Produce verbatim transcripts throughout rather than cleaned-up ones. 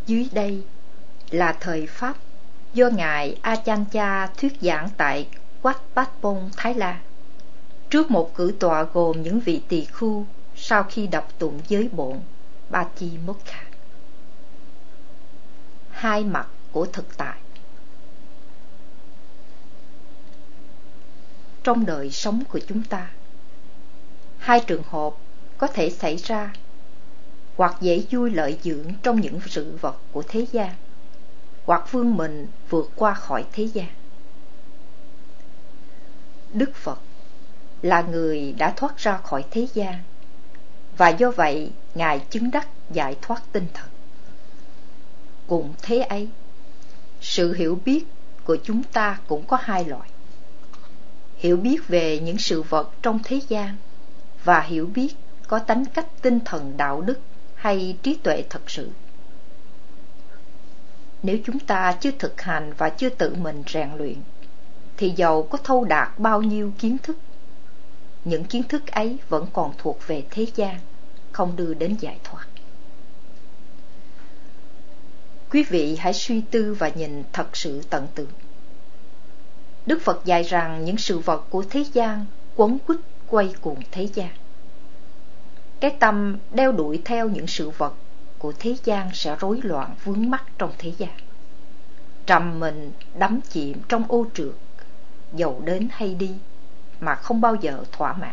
Dưới đây là thời Pháp do Ngài Ajahn Chah thuyết giảng tại Wat Patpong, Thái Lan, trước một cử tọa gồm những vị tỳ khưu sau khi đọc tụng giới bổn Patimokkha. Hai mặt của thực tại. Trong đời sống của chúng ta, hai trường hợp có thể xảy ra: hoặc dễ vui lợi dưỡng trong những sự vật của thế gian, hoặc vươn mình vượt qua khỏi thế gian. Đức Phật là người đã thoát ra khỏi thế gian, và do vậy Ngài chứng đắc giải thoát tinh thần. Cùng thế ấy, sự hiểu biết của chúng ta cũng có hai loại: hiểu biết về những sự vật trong thế gian và hiểu biết có tánh cách tinh thần đạo đức hay trí tuệ thật sự. Nếu chúng ta chưa thực hành và chưa tự mình rèn luyện, thì dầu có thâu đạt bao nhiêu kiến thức, những kiến thức ấy vẫn còn thuộc về thế gian, không đưa đến giải thoát. Quý vị hãy suy tư và nhìn thật sự tận tường. Đức Phật dạy rằng những sự vật của thế gian quấn quýt quay cuồng thế gian. Cái tâm đeo đuổi theo những sự vật của thế gian sẽ rối loạn vướng mắc trong thế gian, trầm mình đắm chìm trong ô trượt, dầu đến hay đi mà không bao giờ thỏa mãn.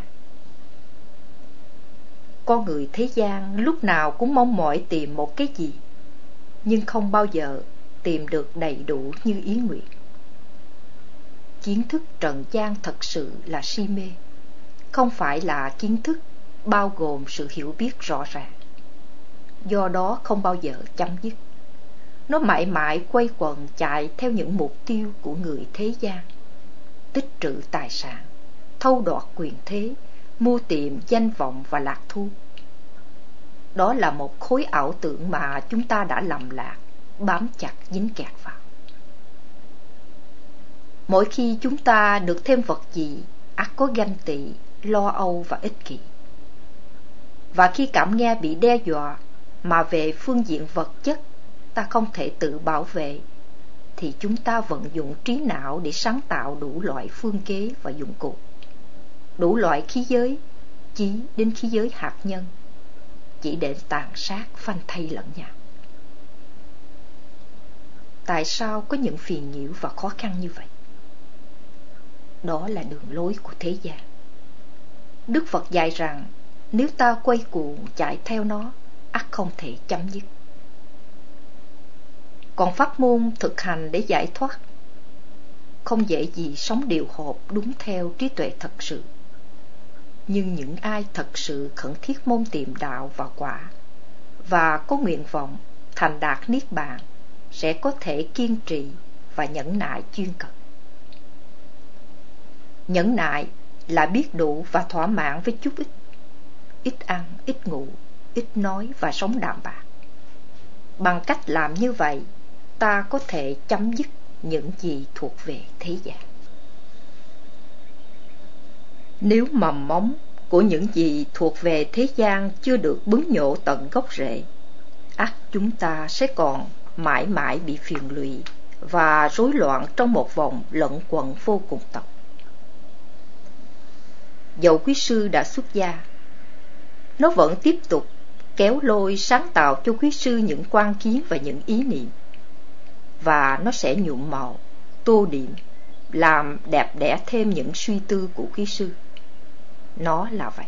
Con người thế gian lúc nào cũng mong mỏi tìm một cái gì, nhưng không bao giờ tìm được đầy đủ như ý nguyện. Kiến thức trần gian thật sự là si mê, không phải là kiến thức bao gồm sự hiểu biết rõ ràng, do đó không bao giờ chấm dứt. Nó mãi mãi quay quần chạy theo những mục tiêu của người thế gian: tích trữ tài sản, thâu đoạt quyền thế, mua tìm danh vọng và lạc thú. Đó là một khối ảo tưởng mà chúng ta đã lầm lạc, bám chặt dính kẹt vào. Mỗi khi chúng ta được thêm vật gì, ắt có ganh tị, lo âu và ích kỷ. Và khi cảm nghe bị đe dọa mà về phương diện vật chất ta không thể tự bảo vệ, thì chúng ta vận dụng trí não để sáng tạo đủ loại phương kế và dụng cụ, đủ loại khí giới, chí đến khí giới hạt nhân, chỉ để tàn sát phanh thây lẫn nhau. Tại sao có những phiền nhiễu và khó khăn như vậy? Đó là đường lối của thế gian. Đức Phật dạy rằng nếu ta quay cuồng chạy theo nó, ắt không thể chấm dứt. Còn pháp môn thực hành để giải thoát không dễ gì sống điều hợp đúng theo trí tuệ thật sự. Nhưng những ai thật sự khẩn thiết mong tìm đạo và quả, và có nguyện vọng thành đạt niết bàn, sẽ có thể kiên trì và nhẫn nại chuyên cần. Nhẫn nại là biết đủ và thỏa mãn với chút ít, ít ăn, ít ngủ, ít nói và sống đạm bạc. Bằng cách làm như vậy, ta có thể chấm dứt những gì thuộc về thế gian. Nếu mầm móng của những gì thuộc về thế gian chưa được bứng nhổ tận gốc rễ, ắt chúng ta sẽ còn mãi mãi bị phiền lụy và rối loạn trong một vòng lẫn quẩn vô cùng tận. Dẫu quý sư đã xuất gia, nó vẫn tiếp tục kéo lôi sáng tạo cho quý sư những quan kiến và những ý niệm, và nó sẽ nhuộm màu, tô điểm, làm đẹp đẽ thêm những suy tư của quý sư. Nó là vậy.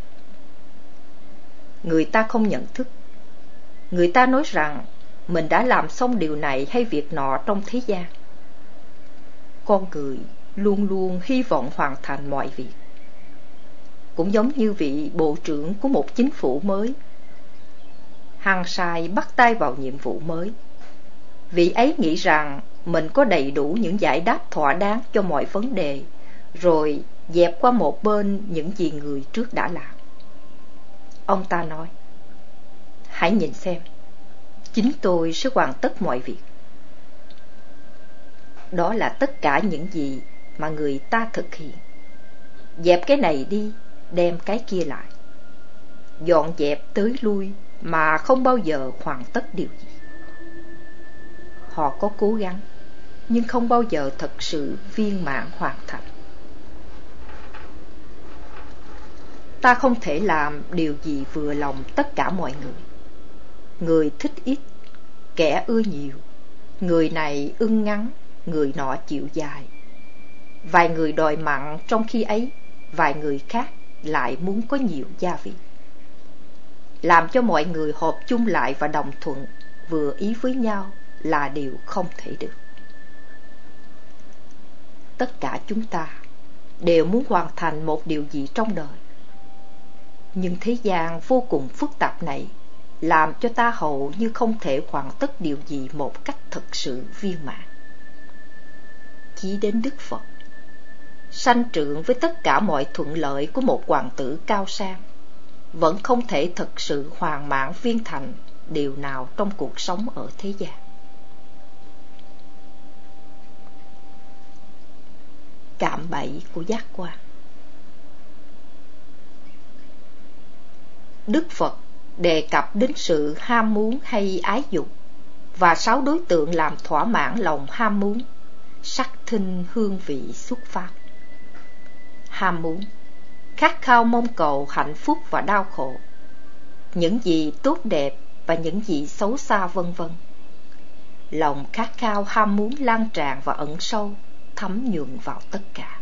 Người ta không nhận thức. Người ta nói rằng mình đã làm xong điều này hay việc nọ trong thế gian. Con người luôn luôn hy vọng hoàn thành mọi việc. Cũng giống như vị bộ trưởng của một chính phủ mới, hăng say bắt tay vào nhiệm vụ mới. Vị ấy nghĩ rằng mình có đầy đủ những giải đáp thỏa đáng cho mọi vấn đề, rồi dẹp qua một bên những gì người trước đã làm. Ông ta nói: hãy nhìn xem, chính tôi sẽ hoàn tất mọi việc. Đó là tất cả những gì mà người ta thực hiện. Dẹp cái này đi, đem cái kia lại, dọn dẹp tới lui mà không bao giờ hoàn tất điều gì. họ có cố gắng, nhưng không bao giờ thật sự viên mãn hoàn thành. Ta không thể làm điều gì vừa lòng tất cả mọi người. Người thích ít, kẻ ưa nhiều, người này ưng ngắn, người nọ chịu dài. Vài người đòi mặn, trong khi ấy vài người khác lại muốn có nhiều gia vị. Làm cho mọi người họp chung lại và đồng thuận, vừa ý với nhau là điều không thể được. Tất cả chúng ta đều muốn hoàn thành một điều gì trong đời, nhưng thế gian vô cùng phức tạp này làm cho ta hầu như không thể hoàn tất điều gì một cách thực sự viên mãn. Chỉ đến Đức Phật, sanh trưởng với tất cả mọi thuận lợi của một hoàng tử cao sang, vẫn không thể thực sự hoàn mãn viên thành điều nào trong cuộc sống ở thế gian. Cạm bẫy của giác quan. Đức Phật đề cập đến sự ham muốn hay ái dục và sáu đối tượng làm thỏa mãn lòng ham muốn: sắc, thinh, hương vị, xuất phát. Ham muốn, khát khao mong cầu hạnh phúc và đau khổ, những gì tốt đẹp và những gì xấu xa, vân vân. Lòng khát khao ham muốn lan tràn và ẩn sâu, thấm nhuần vào tất cả.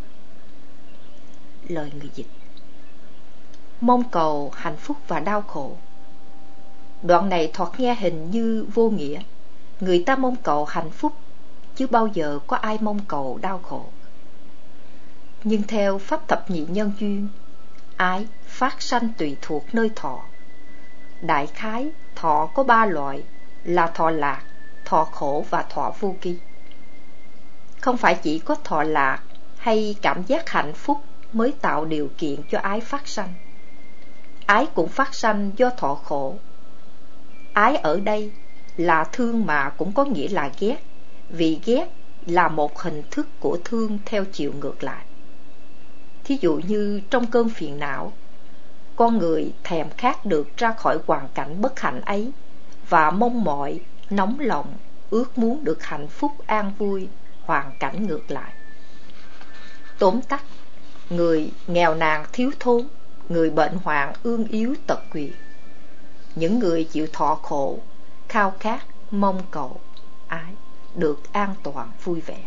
Lời người dịch: mong cầu hạnh phúc và đau khổ. Đoạn này thoạt nghe hình như vô nghĩa. Người ta mong cầu hạnh phúc, chứ bao giờ có ai mong cầu đau khổ. Nhưng theo pháp thập nhị nhân duyên, ái phát sanh tùy thuộc nơi thọ. Đại khái, thọ có ba loại là thọ lạc, thọ khổ và thọ vô kỳ. Không phải chỉ có thọ lạc hay cảm giác hạnh phúc mới tạo điều kiện cho ái phát sanh. Ái cũng phát sanh do thọ khổ. Ái ở đây là thương mà cũng có nghĩa là ghét, vì ghét là một hình thức của thương theo chiều ngược lại. Thí dụ như trong cơn phiền não, con người thèm khát được ra khỏi hoàn cảnh bất hạnh ấy và mong mỏi, nóng lòng, ước muốn được hạnh phúc an vui, hoàn cảnh ngược lại. Tóm tắt, người nghèo nàn thiếu thốn, người bệnh hoạn ương yếu tật quyền. Những người chịu thọ khổ, khao khát, mong cầu, ái, được an toàn vui vẻ.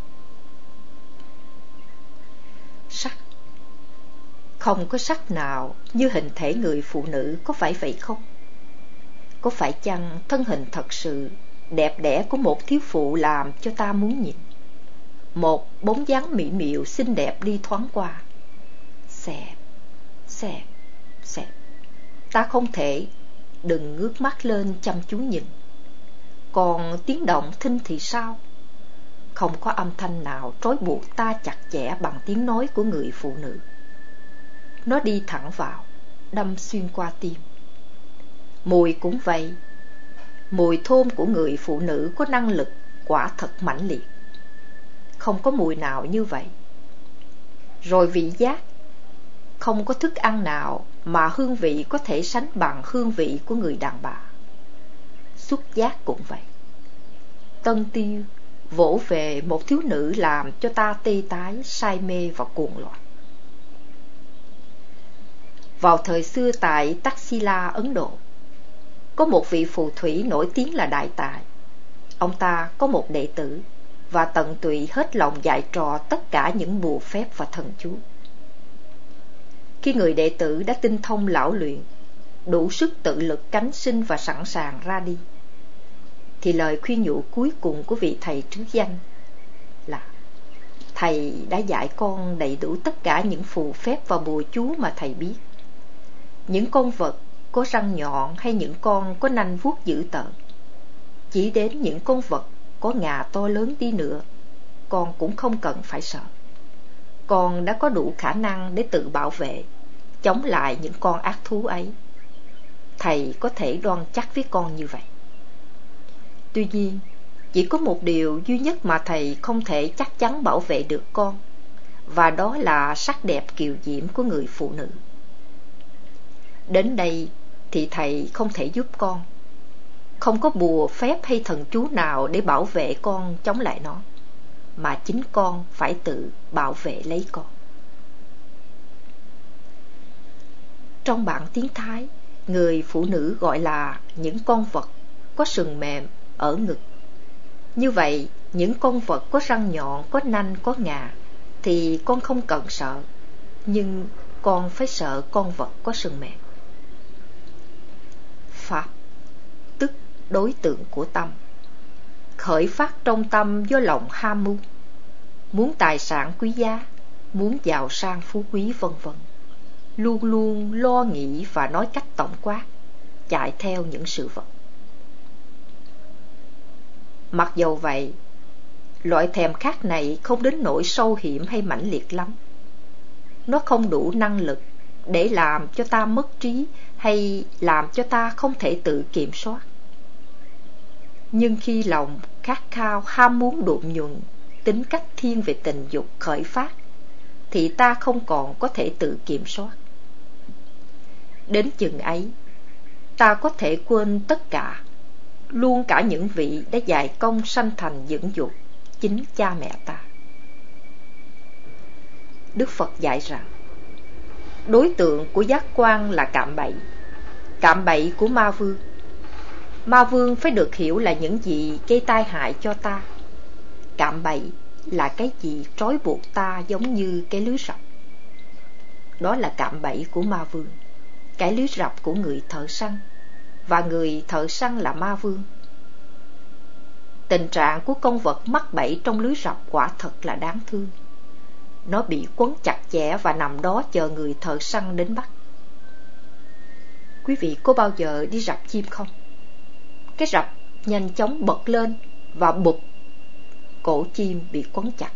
Sắc. Không có sắc nào như hình thể người phụ nữ, có phải vậy không? Có phải chăng thân hình thật sự đẹp đẽ của một thiếu phụ làm cho ta muốn nhìn? Một bóng dáng mỹ miều xinh đẹp đi thoáng qua, xẹp, xẹp, xẹp. Ta không thể đừng ngước mắt lên chăm chú nhìn. Còn tiếng động thinh thì sao? Không có âm thanh nào trói buộc ta chặt chẽ bằng tiếng nói của người phụ nữ. Nó đi thẳng vào, đâm xuyên qua tim. Mùi cũng vậy. Mùi thơm của người phụ nữ có năng lực quả thật mãnh liệt. Không có mùi nào như vậy. Rồi vị giác. Không có thức ăn nào mà hương vị có thể sánh bằng hương vị của người đàn bà. Xúc giác cũng vậy. Tân tiêu vỗ về một thiếu nữ làm cho ta tê tái, say mê và cuồng loạn. Vào thời xưa tại Taxila, Ấn Độ, có một vị phù thủy nổi tiếng là đại tài. Ông ta có một đệ tử và tận tụy hết lòng dạy trò tất cả những bùa phép và thần chú. Khi người đệ tử đã tinh thông lão luyện, đủ sức tự lực cánh sinh và sẵn sàng ra đi, thì lời khuyên nhủ cuối cùng của vị thầy trứ danh là: thầy đã dạy con đầy đủ tất cả những phù phép và bùa chú mà thầy biết. Những con vật có răng nhọn hay những con có nanh vuốt dữ tợn, chỉ đến những con vật có ngà to lớn đi nữa, con cũng không cần phải sợ. Con đã có đủ khả năng để tự bảo vệ, chống lại những con ác thú ấy. Thầy có thể đoan chắc với con như vậy. Tuy nhiên, chỉ có một điều duy nhất mà thầy không thể chắc chắn bảo vệ được con, và đó là sắc đẹp kiều diễm của người phụ nữ. Đến đây thì thầy không thể giúp con. không có bùa phép hay thần chú nào để bảo vệ con chống lại nó, mà chính con phải tự bảo vệ lấy con. Trong bản tiếng Thái, người phụ nữ gọi là những con vật có sừng mềm ở ngực. Như vậy, những con vật có răng nhọn, có nanh, có ngà thì con không cần sợ, nhưng con phải sợ con vật có sừng mềm. Pháp, tức đối tượng của tâm, khởi phát trong tâm do lòng ham muốn, muốn tài sản quý giá, muốn giàu sang phú quý vân vân, luôn luôn lo nghĩ và nói cách tổng quát, chạy theo những sự vật. Mặc dầu vậy, loại thèm khát này không đến nỗi sâu hiểm hay mãnh liệt lắm. Nó không đủ năng lực để làm cho ta mất trí hay làm cho ta không thể tự kiểm soát. Nhưng khi lòng khát khao, ham muốn độn nhuận, tính cách thiên về tình dục khởi phát, thì ta không còn có thể tự kiểm soát. Đến chừng ấy, ta có thể quên tất cả, luôn cả những vị đã dạy công sanh thành dưỡng dục, chính cha mẹ ta. Đức Phật dạy rằng, đối tượng của giác quan là cạm bẫy, cạm bẫy của ma vương. Ma vương phải được hiểu là những gì gây tai hại cho ta. Cạm bẫy là cái gì trói buộc ta giống như cái lưới rập. Đó là cạm bẫy của ma vương, cái lưới rập của người thợ săn, và người thợ săn là ma vương. Tình trạng của con vật mắc bẫy trong lưới rập quả thật là đáng thương. Nó bị quấn chặt chẽ và nằm đó chờ người thợ săn đến bắt. Quý vị có bao giờ đi rập chim không? Cái rập nhanh chóng bật lên và bụp, cổ chim bị quấn chặt.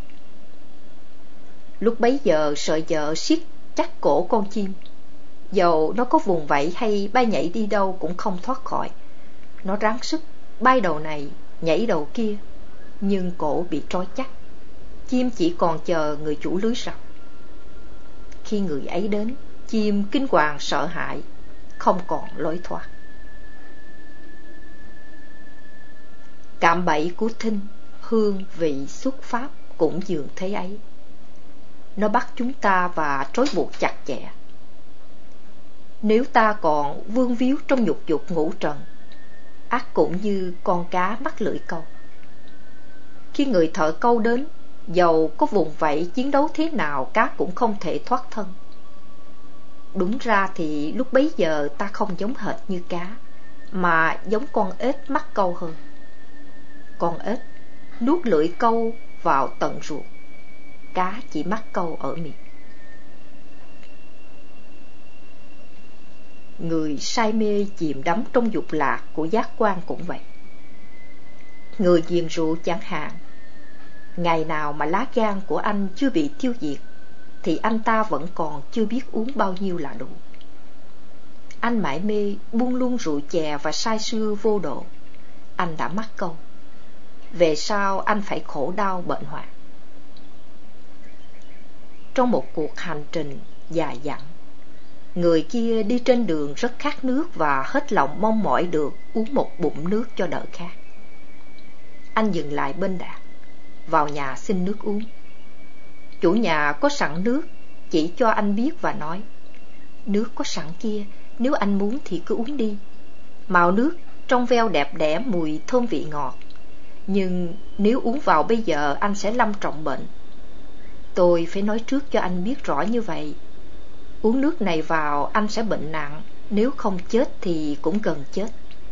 Lúc bấy giờ sợi dợ siết chắc cổ con chim, dầu nó có vùng vẫy hay bay nhảy đi đâu cũng không thoát khỏi. Nó ráng sức bay đầu này nhảy đầu kia, nhưng cổ bị trói chắc. Chim chỉ còn chờ người chủ lưới rập. Khi người ấy đến, chim kinh hoàng sợ hãi, không còn lối thoát. Cạm bẫy của thinh, hương, vị, xuất pháp cũng dường thế ấy. Nó bắt chúng ta và trói buộc chặt chẽ. Nếu ta còn vương víu trong nhục dục ngũ trần, ác cũng như con cá mắc lưỡi câu. Khi người thợ câu đến, dầu có vùng vẫy chiến đấu thế nào, cá cũng không thể thoát thân. Đúng ra thì lúc bấy giờ ta không giống hệt như cá, mà giống con ếch mắc câu hơn. Con ếch nuốt lưỡi câu vào tận ruột, cá chỉ mắc câu ở miệng. Người say mê chìm đắm trong dục lạc của giác quan cũng vậy. Người ghiền rượu chẳng hạn, ngày nào mà lá gan của anh chưa bị tiêu diệt thì anh ta vẫn còn chưa biết uống bao nhiêu là đủ. Anh mải mê buông luôn rượu chè và say sưa vô độ, anh đã mắc câu. Về sau anh phải khổ đau bệnh hoạn. Trong một cuộc hành trình dài dặn, người kia đi trên đường rất khát nước và hết lòng mong mỏi được uống một bụng nước cho đỡ khát. Anh dừng lại bên đạn, vào nhà xin nước uống. Chủ nhà có sẵn nước, chỉ cho anh biết và nói: nước có sẵn kia, nếu anh muốn thì cứ uống đi. Màu nước trong veo đẹp đẽ, mùi thơm vị ngọt, nhưng nếu uống vào bây giờ anh sẽ lâm trọng bệnh. Tôi phải nói trước cho anh biết rõ như vậy. Uống nước này vào anh sẽ bệnh nặng, nếu không chết thì cũng gần chết.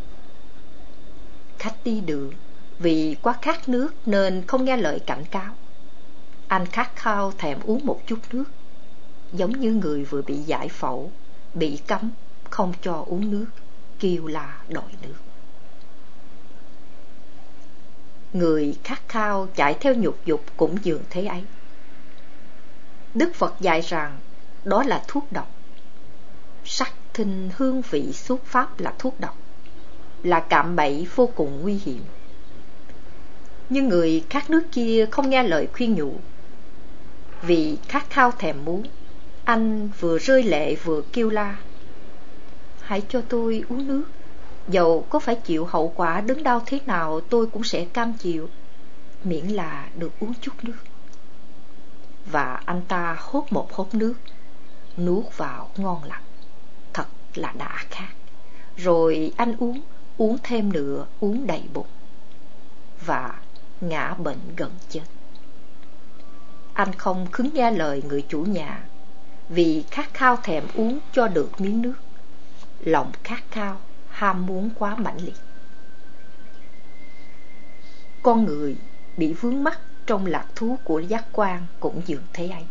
Khách đi đường vì quá khát nước nên không nghe lời cảnh cáo. Anh khát khao thèm uống một chút nước, giống như người vừa bị giải phẫu, bị cấm không cho uống nước, kêu là đòi nước. Người khát khao chạy theo nhục dục cũng dường thế ấy. Đức Phật dạy rằng đó là thuốc độc. Sắc, thinh, hương, vị, xuất pháp là thuốc độc, là cạm bẫy vô cùng nguy hiểm. Nhưng người khát nước kia không nghe lời khuyên nhủ. Vì khát khao thèm muốn, anh vừa rơi lệ vừa kêu la: hãy cho tôi uống nước, Dầu có phải chịu hậu quả đớn đau thế nào tôi cũng sẽ cam chịu, miễn là được uống chút nước. Và anh ta hốt một hớp nước, nuốt vào ngon lành, thật là đã khát. Rồi anh uống, uống thêm nữa, uống đầy bụng, và ngã bệnh gần chết. Anh không khứng nghe lời người chủ nhà, vì khát khao thèm uống cho được miếng nước. Lòng khát khao, ham muốn quá mãnh liệt. Con người bị vướng mắc trong lạc thú của giác quan cũng dường thế ấy.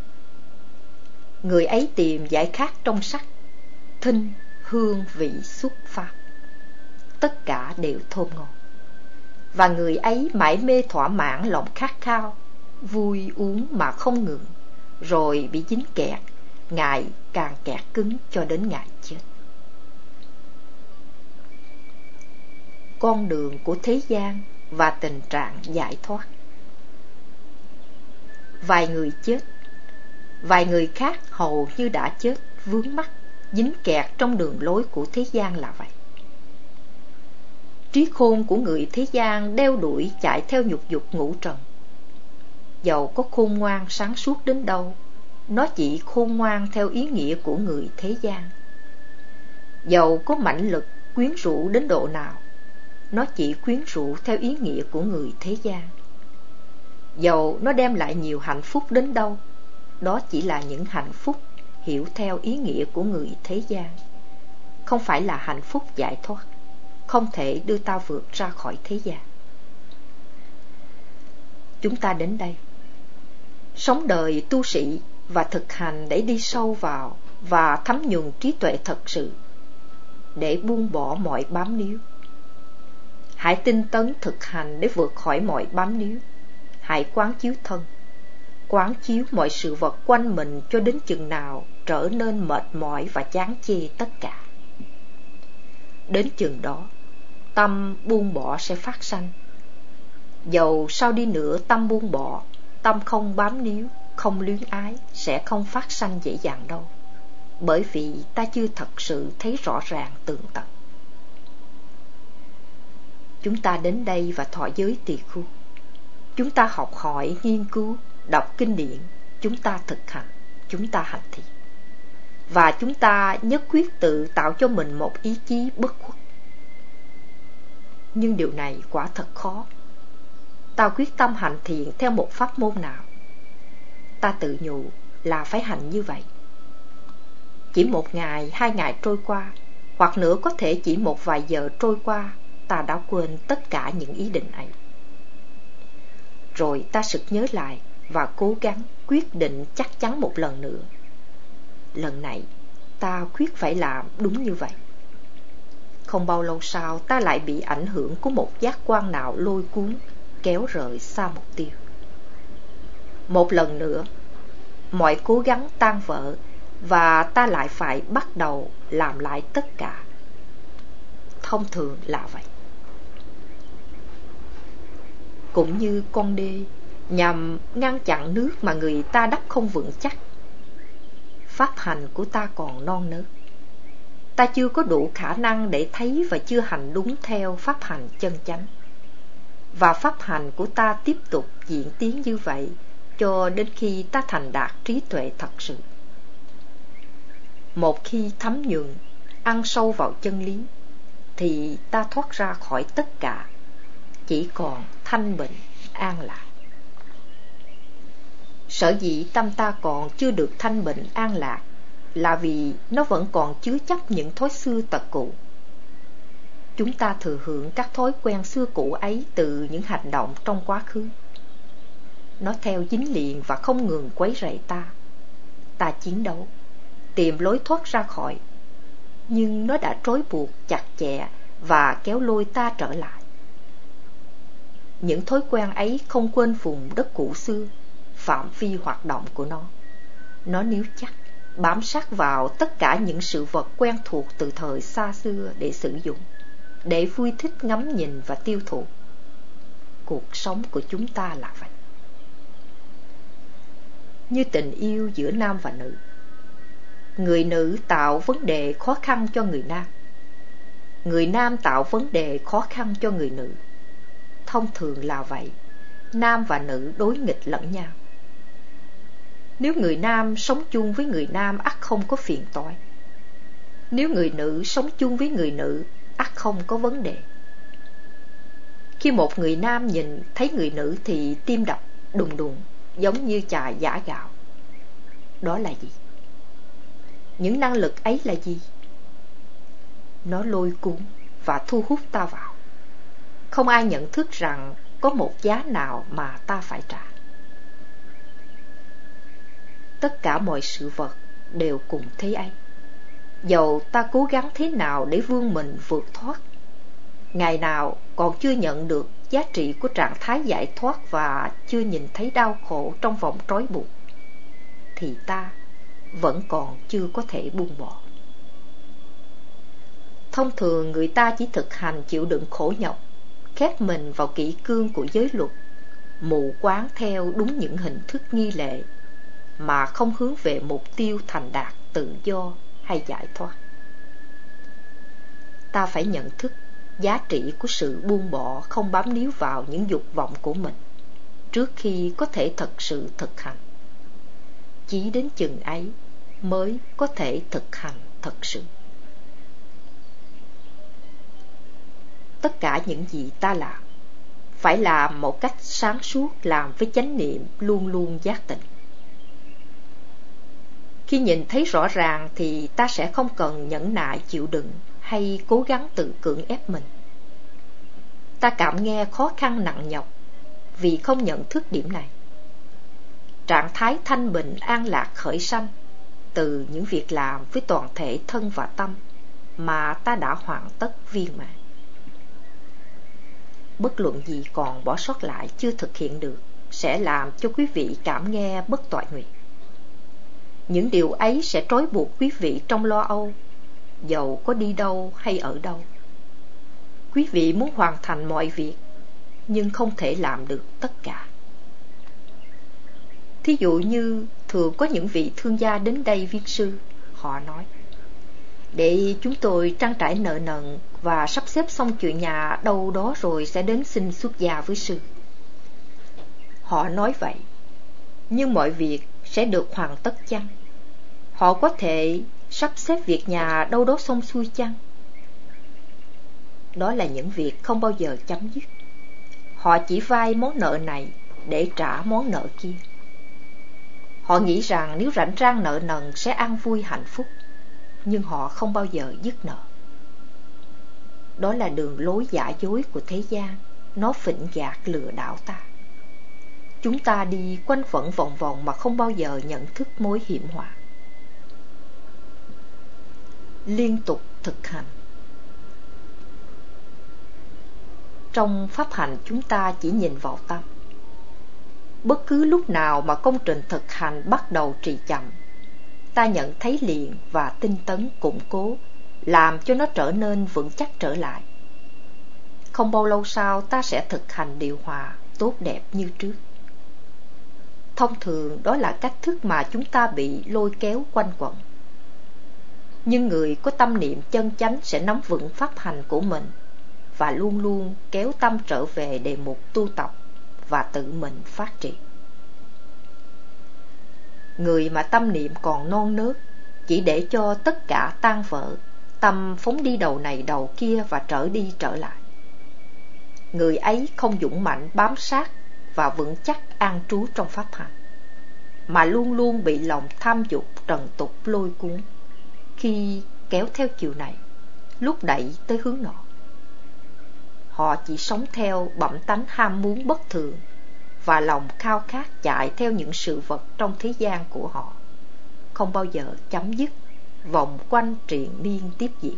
Người ấy tìm giải khát trong sắc, thinh, hương, vị, xuất, pháp. Tất cả đều thơm ngon. Và người ấy mải mê thỏa mãn lòng khát khao, vui uống mà không ngừng, rồi bị dính kẹt, ngài càng kẹt cứng cho đến ngày chết. Con đường của thế gian và tình trạng giải thoát. Vài người chết, vài người khác hầu như đã chết, vướng mắc, dính kẹt trong đường lối của thế gian là vậy. Trí khôn của người thế gian đeo đuổi chạy theo nhục dục ngũ trần. Dầu có khôn ngoan sáng suốt đến đâu, nó chỉ khôn ngoan theo ý nghĩa của người thế gian. Dầu có mãnh lực quyến rũ đến độ nào, nó chỉ quyến rũ theo ý nghĩa của người thế gian. Dầu nó đem lại nhiều hạnh phúc đến đâu, đó chỉ là những hạnh phúc hiểu theo ý nghĩa của người thế gian, không phải là hạnh phúc giải thoát, không thể đưa ta vượt ra khỏi thế gian. Chúng ta đến đây sống đời tu sĩ và thực hành để đi sâu vào và thấm nhuần trí tuệ thật sự, để buông bỏ mọi bám níu. Hãy tinh tấn thực hành để vượt khỏi mọi bám níu. Hãy quán chiếu thân, quán chiếu mọi sự vật quanh mình cho đến chừng nào trở nên mệt mỏi và chán chê tất cả. Đến chừng đó, tâm buông bỏ sẽ phát sanh. Dầu sao đi nữa tâm buông bỏ, tâm không bám níu, không luyến ái sẽ không phát sanh dễ dàng đâu, bởi vì ta chưa thật sự thấy rõ ràng tường tận. Chúng ta đến đây và thọ giới tỳ khưu. Chúng ta học hỏi, nghiên cứu, đọc kinh điển, chúng ta thực hành, chúng ta hành thiện. Và chúng ta nhất quyết tự tạo cho mình một ý chí bất khuất. Nhưng điều này quả thật khó. Ta quyết tâm hành thiện theo một pháp môn nào? Ta tự nhủ là phải hành như vậy. Chỉ một ngày, hai ngày trôi qua, hoặc nữa có thể chỉ một vài giờ trôi qua, ta đã quên tất cả những ý định ấy. Rồi ta sực nhớ lại và cố gắng quyết định chắc chắn một lần nữa. Lần này ta quyết phải làm đúng như vậy. Không bao lâu sau, ta lại bị ảnh hưởng của một giác quan nào lôi cuốn, kéo rời xa mục tiêu. Một lần nữa, mọi cố gắng tan vỡ và ta lại phải bắt đầu làm lại tất cả. Thông thường là vậy. Cũng như con đê nhằm ngăn chặn nước mà người ta đắp không vững chắc. Pháp hành của ta còn non nớt. Ta chưa có đủ khả năng để thấy và chưa hành đúng theo pháp hành chân chánh. Và pháp hành của ta tiếp tục diễn tiến như vậy cho đến khi ta thành đạt trí tuệ thật sự. Một khi thấm nhuần, ăn sâu vào chân lý, thì ta thoát ra khỏi tất cả, chỉ còn thanh bình, an lạc. Sở dĩ tâm ta còn chưa được thanh bình, an lạc là vì nó vẫn còn chứa chấp những thói xưa tật cũ. Chúng ta thừa hưởng các thói quen xưa cũ ấy từ những hành động trong quá khứ. Nó theo dính liền và không ngừng quấy rầy ta. Ta chiến đấu, tìm lối thoát ra khỏi, nhưng nó đã trói buộc chặt chẽ và kéo lôi ta trở lại. Những thói quen ấy không quên vùng đất cũ xưa, phạm vi hoạt động của nó. Nó níu chắc, bám sát vào tất cả những sự vật quen thuộc từ thời xa xưa để sử dụng, để vui thích ngắm nhìn và tiêu thụ. Cuộc sống của chúng ta là vậy. Như tình yêu giữa nam và nữ, người nữ tạo vấn đề khó khăn cho người nam. người nam tạo vấn đề khó khăn cho người nữ. Thông thường là vậy, nam và nữ đối nghịch lẫn nhau. Nếu người nam sống chung với người nam, ắt không có phiền toái. Nếu người nữ sống chung với người nữ, ắt không có vấn đề. Khi một người nam nhìn thấy người nữ thì tim đập đùng đùng, giống như chà giã gạo. Đó là gì? Những năng lực ấy là gì? Nó lôi cuốn và thu hút ta vào. Không ai nhận thức rằng có một giá nào mà ta phải trả. Tất cả mọi sự vật đều cùng thế ấy. Dầu ta cố gắng thế nào để vươn mình vượt thoát, ngày nào còn chưa nhận được giá trị của trạng thái giải thoát và chưa nhìn thấy đau khổ trong vòng trói buộc, thì ta vẫn còn chưa có thể buông bỏ. Thông thường người ta chỉ thực hành chịu đựng khổ nhọc, khép mình vào kỷ cương của giới luật, mù quáng theo đúng những hình thức nghi lệ, mà không hướng về mục tiêu thành đạt tự do hay giải thoát. Ta phải nhận thức giá trị của sự buông bỏ, không bám níu vào những dục vọng của mình, trước khi có thể thật sự thực hành. Chỉ đến chừng ấy mới có thể thực hành thật sự. Tất cả những gì ta làm phải làm một cách sáng suốt, làm với chánh niệm luôn luôn giác tỉnh. Khi nhìn thấy rõ ràng thì ta sẽ không cần nhẫn nại chịu đựng hay cố gắng tự cưỡng ép mình. Ta cảm nghe khó khăn nặng nhọc vì không nhận thức điểm này. Trạng thái thanh bình an lạc khởi sanh từ những việc làm với toàn thể thân và tâm mà ta đã hoàn tất viên mãn. Bất luận gì còn bỏ sót lại chưa thực hiện được sẽ làm cho quý vị cảm nghe bất toại nguyện. Những điều ấy sẽ trói buộc quý vị trong lo âu, dầu có đi đâu hay ở đâu. Quý vị muốn hoàn thành mọi việc, nhưng không thể làm được tất cả. Thí dụ như thường có những vị thương gia đến đây viết sư. Họ nói: để chúng tôi trang trải nợ nần và sắp xếp xong chuyện nhà đâu đó rồi sẽ đến xin xuất gia với sư. Họ nói vậy, nhưng mọi việc sẽ được hoàn tất chăng? Họ có thể sắp xếp việc nhà đâu đó xong xuôi chăng? Đó là những việc không bao giờ chấm dứt. Họ chỉ vay món nợ này để trả món nợ kia. Họ nghĩ rằng nếu rảnh rang nợ nần sẽ an vui hạnh phúc, nhưng họ không bao giờ dứt nợ. Đó là đường lối giả dối của thế gian. Nó phỉnh gạt lừa đảo ta. Chúng ta đi quanh quẩn vòng vòng mà không bao giờ nhận thức mối hiểm họa. Liên tục thực hành. Trong pháp hành chúng ta chỉ nhìn vào tâm. Bất cứ lúc nào mà công trình thực hành bắt đầu trì chậm, ta nhận thấy liền và tinh tấn củng cố, làm cho nó trở nên vững chắc trở lại. Không bao lâu sau ta sẽ thực hành điều hòa tốt đẹp như trước. Thông thường đó là cách thức mà chúng ta bị lôi kéo quanh quẩn. Nhưng người có tâm niệm chân chánh sẽ nắm vững pháp hành của mình và luôn luôn kéo tâm trở về đề mục tu tập và tự mình phát triển. Người mà tâm niệm còn non nớt, chỉ để cho tất cả tan vỡ, tâm phóng đi đầu này đầu kia và trở đi trở lại. Người ấy không dũng mạnh bám sát và vững chắc an trú trong pháp hành, mà luôn luôn bị lòng tham dục trần tục lôi cuốn, khi kéo theo chiều này, lúc đẩy tới hướng nọ. Họ chỉ sống theo bẩm tánh ham muốn bất thường và lòng khao khát chạy theo những sự vật trong thế gian của họ, không bao giờ chấm dứt, vòng quanh triền miên tiếp diễn.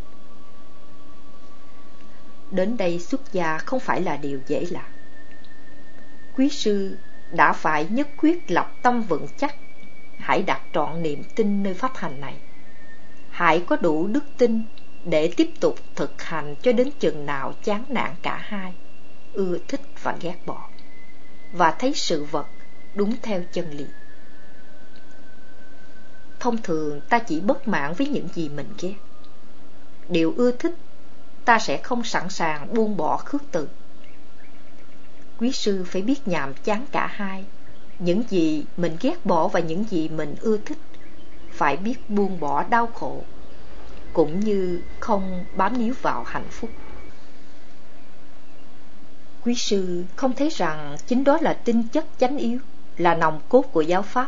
Đến đây xuất gia không phải là điều dễ làm. Quý sư đã phải nhất quyết lập tâm vững chắc. Hãy đặt trọn niềm tin nơi pháp hành này. Hãy có đủ đức tin để tiếp tục thực hành cho đến chừng nào chán nản cả hai, ưa thích và ghét bỏ, và thấy sự vật đúng theo chân lý. Thông thường ta chỉ bất mãn với những gì mình ghét. Điều ưa thích ta sẽ không sẵn sàng buông bỏ khước từ. Quý sư phải biết nhàm chán cả hai, những gì mình ghét bỏ và những gì mình ưa thích, phải biết buông bỏ đau khổ, cũng như không bám níu vào hạnh phúc. Quý sư không thấy rằng chính đó là tinh chất chánh yếu, là nòng cốt của giáo pháp.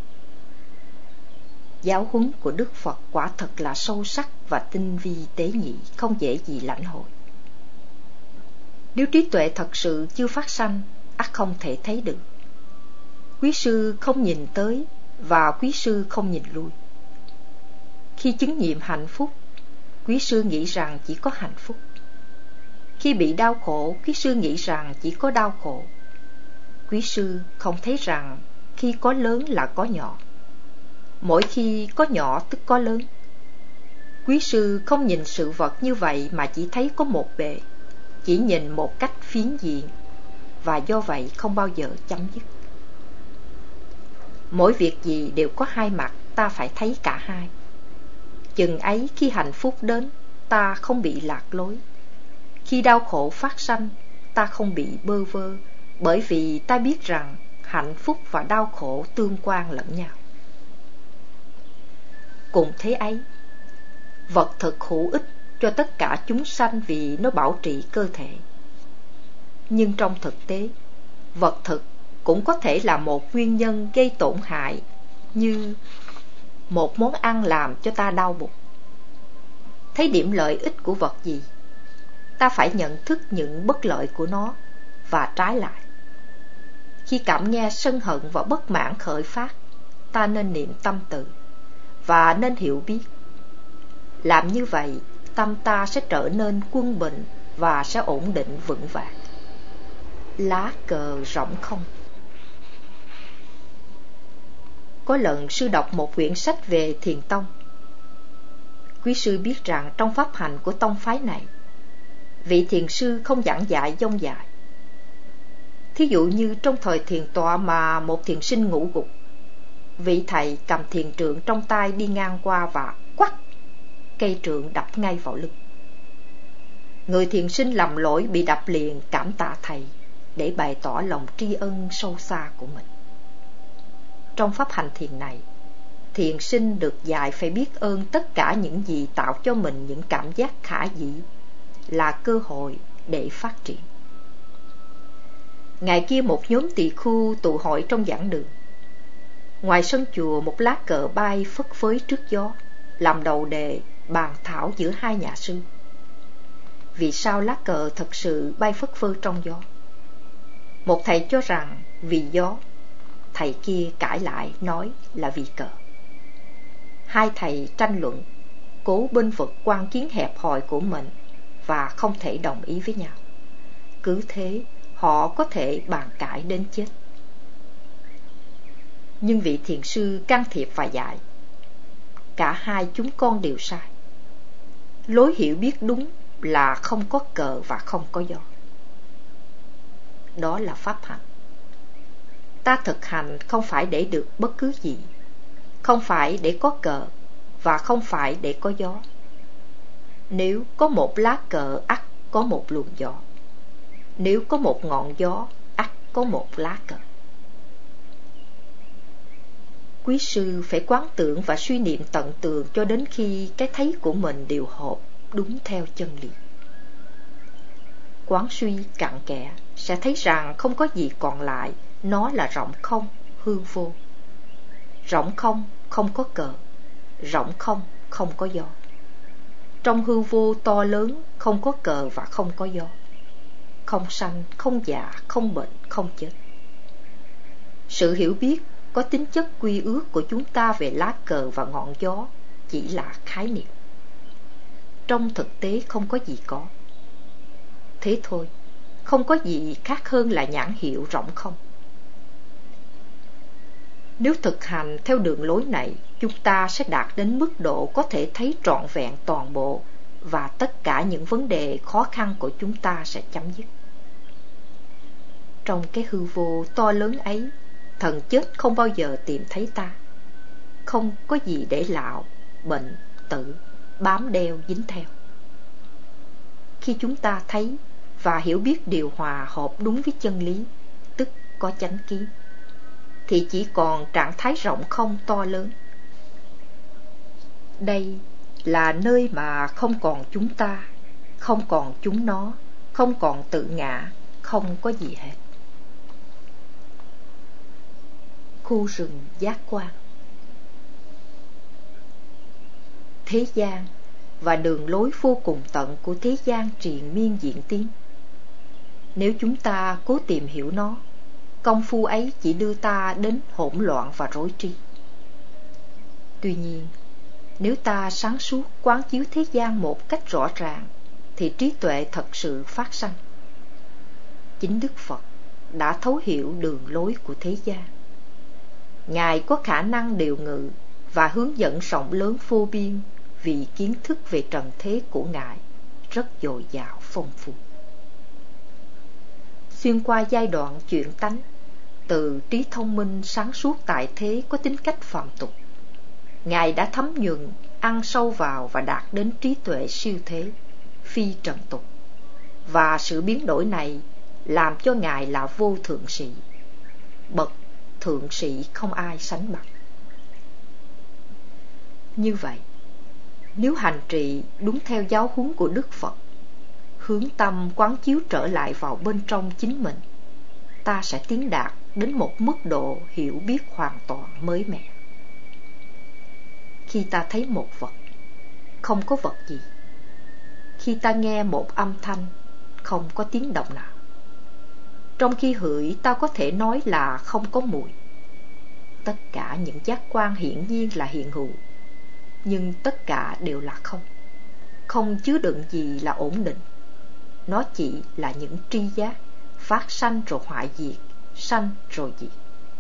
Giáo huấn của Đức Phật quả thật là sâu sắc và tinh vi tế nhị, không dễ gì lãnh hội. Nếu trí tuệ thật sự chưa phát sanh, ắt không thể thấy được. Quý sư không nhìn tới và quý sư không nhìn lui. Khi chứng nghiệm hạnh phúc, quý sư nghĩ rằng chỉ có hạnh phúc. Khi bị đau khổ, quý sư nghĩ rằng chỉ có đau khổ. Quý sư không thấy rằng khi có lớn là có nhỏ, mỗi khi có nhỏ tức có lớn. Quý sư không nhìn sự vật như vậy mà chỉ thấy có một bề, chỉ nhìn một cách phiến diện, và do vậy không bao giờ chấm dứt. Mỗi việc gì đều có hai mặt, ta phải thấy cả hai. Chừng ấy khi hạnh phúc đến, ta không bị lạc lối. Khi đau khổ phát sanh, ta không bị bơ vơ, bởi vì ta biết rằng hạnh phúc và đau khổ tương quan lẫn nhau. Cùng thế ấy, vật thực hữu ích cho tất cả chúng sanh vì nó bảo trì cơ thể. Nhưng trong thực tế, vật thực cũng có thể là một nguyên nhân gây tổn hại, như một món ăn làm cho ta đau bụng. Thấy điểm lợi ích của vật gì, ta phải nhận thức những bất lợi của nó và trái lại. Khi cảm nghe sân hận và bất mãn khởi phát, ta nên niệm tâm từ và nên hiểu biết. Làm như vậy, tâm ta sẽ trở nên quân bình và sẽ ổn định vững vàng. Lá cờ rỗng không. Có lần sư đọc một quyển sách về thiền tông. Quý sư biết rằng trong pháp hành của tông phái này, vị thiền sư không giảng dạy dông dài. Thí dụ như trong thời thiền tọa mà một thiền sinh ngủ gục, vị thầy cầm thiền trượng trong tay đi ngang qua và quắt, cây trượng đập ngay vào lưng. Người thiền sinh lầm lỗi bị đập liền cảm tạ thầy để bày tỏ lòng tri ân sâu xa của mình. Trong pháp hành thiền này, thiền sinh được dạy phải biết ơn tất cả những gì tạo cho mình những cảm giác khả dĩ, là cơ hội để phát triển. Ngày kia một nhóm tỳ khưu tụ hội trong giảng đường. Ngoài sân chùa, một lá cờ bay phất phới trước gió, làm đầu đề bàn thảo giữa hai nhà sư. Vì sao lá cờ thật sự bay phất phơ trong gió? Một thầy cho rằng vì gió, thầy kia cãi lại nói là vì cờ. Hai thầy tranh luận, cố bênh vực quan kiến hẹp hòi của mình và không thể đồng ý với nhau. Cứ thế họ có thể bàn cãi đến chết. Nhưng vị thiền sư can thiệp và dạy, cả hai chúng con đều sai. Lối hiểu biết đúng là không có cờ và không có gió. Đó là pháp hành. Ta thực hành không phải để được bất cứ gì, không phải để có cờ và không phải để có gió. Nếu có một lá cờ, ắt có một luồng gió. Nếu có một ngọn gió, ắt có một lá cờ. Quý sư phải quán tưởng và suy niệm tận tường cho đến khi cái thấy của mình đều hợp đúng theo chân lý. Quán suy cặn kẽ sẽ thấy rằng không có gì còn lại, nó là rỗng không, hư vô. Rỗng không, không có cờ. Rỗng không, không có gió. Trong hư vô to lớn, không có cờ và không có gió. Không sanh, không già, không bệnh, không chết. Sự hiểu biết có tính chất quy ước của chúng ta về lá cờ và ngọn gió chỉ là khái niệm. Trong thực tế không có gì có. Thế thôi, không có gì khác hơn là nhãn hiệu rỗng không. Nếu thực hành theo đường lối này, chúng ta sẽ đạt đến mức độ có thể thấy trọn vẹn toàn bộ, và tất cả những vấn đề khó khăn của chúng ta sẽ chấm dứt. Trong cái hư vô to lớn ấy, thần chết không bao giờ tìm thấy ta. Không có gì để lạo, bệnh, tử, bám đeo dính theo. khi chúng ta thấy và hiểu biết điều hòa hợp đúng với chân lý, tức có chánh kiến, thì chỉ còn trạng thái rộng không to lớn. Đây là nơi mà không còn chúng ta, không còn chúng nó, không còn tự ngã, không có gì hết. Khu rừng giác quan. Thế gian và đường lối vô cùng tận của thế gian triền miên diễn tiến. Nếu chúng ta cố tìm hiểu nó, công phu ấy chỉ đưa ta đến hỗn loạn và rối trí. Tuy nhiên, nếu ta sáng suốt quán chiếu thế gian một cách rõ ràng, thì trí tuệ thật sự phát sanh. Chính Đức Phật đã thấu hiểu đường lối của thế gian. Ngài có khả năng điều ngự và hướng dẫn rộng lớn vô biên, vì kiến thức về trần thế của Ngài rất dồi dào phong phú. Xuyên qua giai đoạn chuyển tánh, từ trí thông minh sáng suốt tại thế có tính cách phàm tục, Ngài đã thấm nhuần, ăn sâu vào và đạt đến trí tuệ siêu thế, phi trần tục. Và sự biến đổi này làm cho Ngài là vô thượng sĩ, bậc thượng sĩ không ai sánh bằng. Như vậy, nếu hành trì đúng theo giáo huấn của Đức Phật, hướng tâm quán chiếu trở lại vào bên trong chính mình, ta sẽ tiến đạt đến một mức độ hiểu biết hoàn toàn mới mẻ. Khi ta thấy một vật, không có vật gì. Khi ta nghe một âm thanh, không có tiếng động nào. Trong khi hửi, ta có thể nói là không có mùi. Tất cả những giác quan hiển nhiên là hiện hữu, nhưng tất cả đều là không. Không chứa đựng gì là ổn định. Nó chỉ là những tri giác, phát sanh rồi hoại diệt, sanh rồi diệt.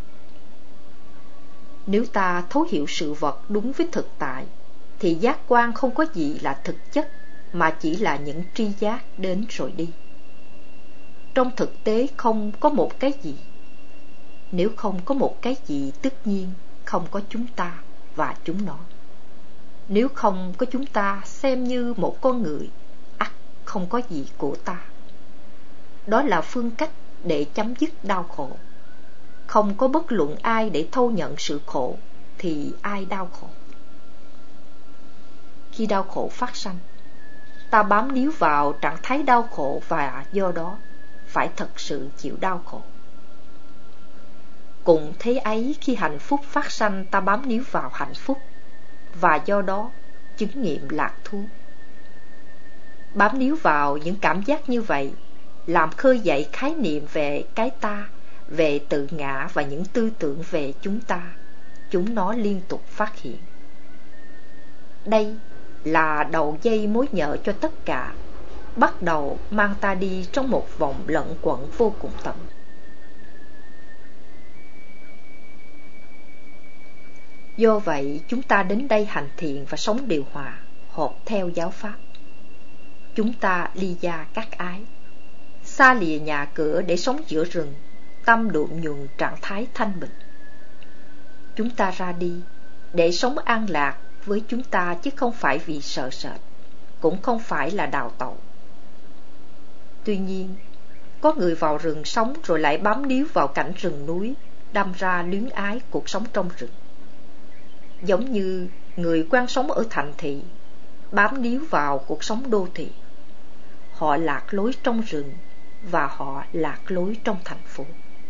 Nếu ta thấu hiểu sự vật đúng với thực tại, thì giác quan không có gì là thực chất, mà chỉ là những tri giác đến rồi đi. Trong thực tế không có một cái gì. Nếu không có một cái gì, tất nhiên không có chúng ta và chúng nó. Nếu không có chúng ta, xem như một con người, ắt không có gì của ta. Đó là phương cách để chấm dứt đau khổ. Không có bất luận ai để thâu nhận sự khổ, thì ai đau khổ? Khi đau khổ phát sanh, ta bám níu vào trạng thái đau khổ và do đó phải thật sự chịu đau khổ. Cũng thế ấy, khi hạnh phúc phát sanh, ta bám níu vào hạnh phúc và do đó chứng nghiệm lạc thú. Bám níu vào những cảm giác như vậy làm khơi dậy khái niệm về cái ta, về tự ngã và những tư tưởng về chúng ta. Chúng nó liên tục phát hiện. Đây là đầu dây mối nhợ cho tất cả, bắt đầu mang ta đi trong một vòng lẫn quẩn vô cùng tận. Do vậy, chúng ta đến đây hành thiện và sống điều hòa, hợp theo giáo pháp. Chúng ta ly gia các ái, xa lìa nhà cửa để sống giữa rừng, tâm đượm nhuần trạng thái thanh bình. Chúng ta ra đi để sống an lạc với chúng ta, chứ không phải vì sợ sệt, cũng không phải là đào tẩu. Tuy nhiên, có người vào rừng sống rồi lại bám níu vào cảnh rừng núi, đâm ra luyến ái cuộc sống trong rừng. Giống như người quen sống ở thành thị, bám níu vào cuộc sống đô thị. Họ lạc lối trong rừng và họ lạc lối trong thành phố.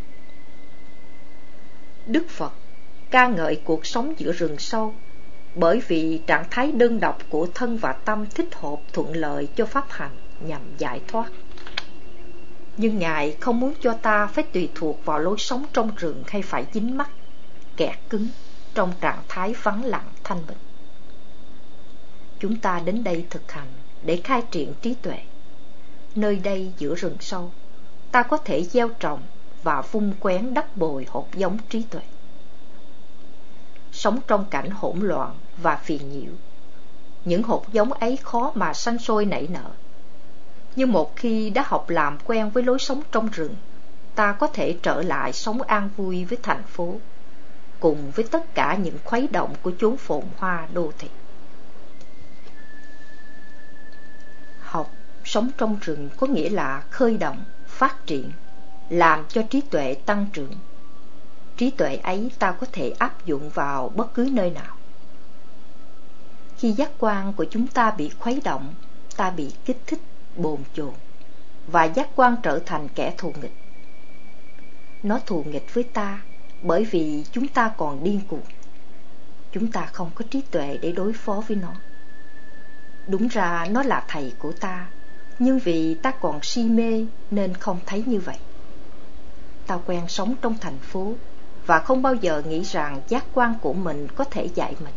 Đức Phật ca ngợi cuộc sống giữa rừng sâu, bởi vì trạng thái đơn độc của thân và tâm thích hợp thuận lợi cho pháp hành nhằm giải thoát. Nhưng Ngài không muốn cho ta phải tùy thuộc vào lối sống trong rừng hay phải dính mắc, kẹt cứng trong trạng thái vắng lặng thanh bình. Chúng ta đến đây thực hành để khai triển trí tuệ. Nơi đây giữa rừng sâu, ta có thể gieo trồng và vun quén đắp bồi hột giống trí tuệ. Sống trong cảnh hỗn loạn và phiền nhiễu, những hột giống ấy khó mà sanh sôi nảy nở. Nhưng một khi đã học làm quen với lối sống trong rừng, ta có thể trở lại sống an vui với thành phố, cùng với tất cả những khuấy động của chốn phồn hoa đô thị. Học Sống trong rừng có nghĩa là khơi động, phát triển, làm cho trí tuệ tăng trưởng. Trí tuệ ấy ta có thể áp dụng vào bất cứ nơi nào. Khi giác quan của chúng ta bị khuấy động, ta bị kích thích, bồn chồn, và giác quan trở thành kẻ thù nghịch. Nó thù nghịch với ta bởi vì chúng ta còn điên cuồng. Chúng ta không có trí tuệ để đối phó với nó. Đúng ra nó là thầy của ta, nhưng vì ta còn si mê nên không thấy như vậy. Ta quen sống trong thành phố và không bao giờ nghĩ rằng giác quan của mình có thể dạy mình.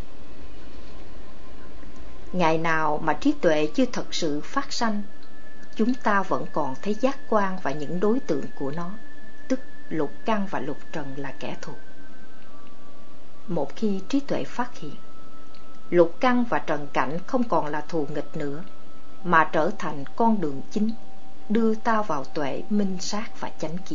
Ngày nào mà trí tuệ chưa thật sự phát sanh, chúng ta vẫn còn thấy giác quan và những đối tượng của nó, tức lục căn và lục trần là kẻ thù. Một khi trí tuệ phát hiện, lục căn và trần cảnh không còn là thù nghịch nữa, mà trở thành con đường chính đưa ta vào tuệ minh sát và chánh kiến.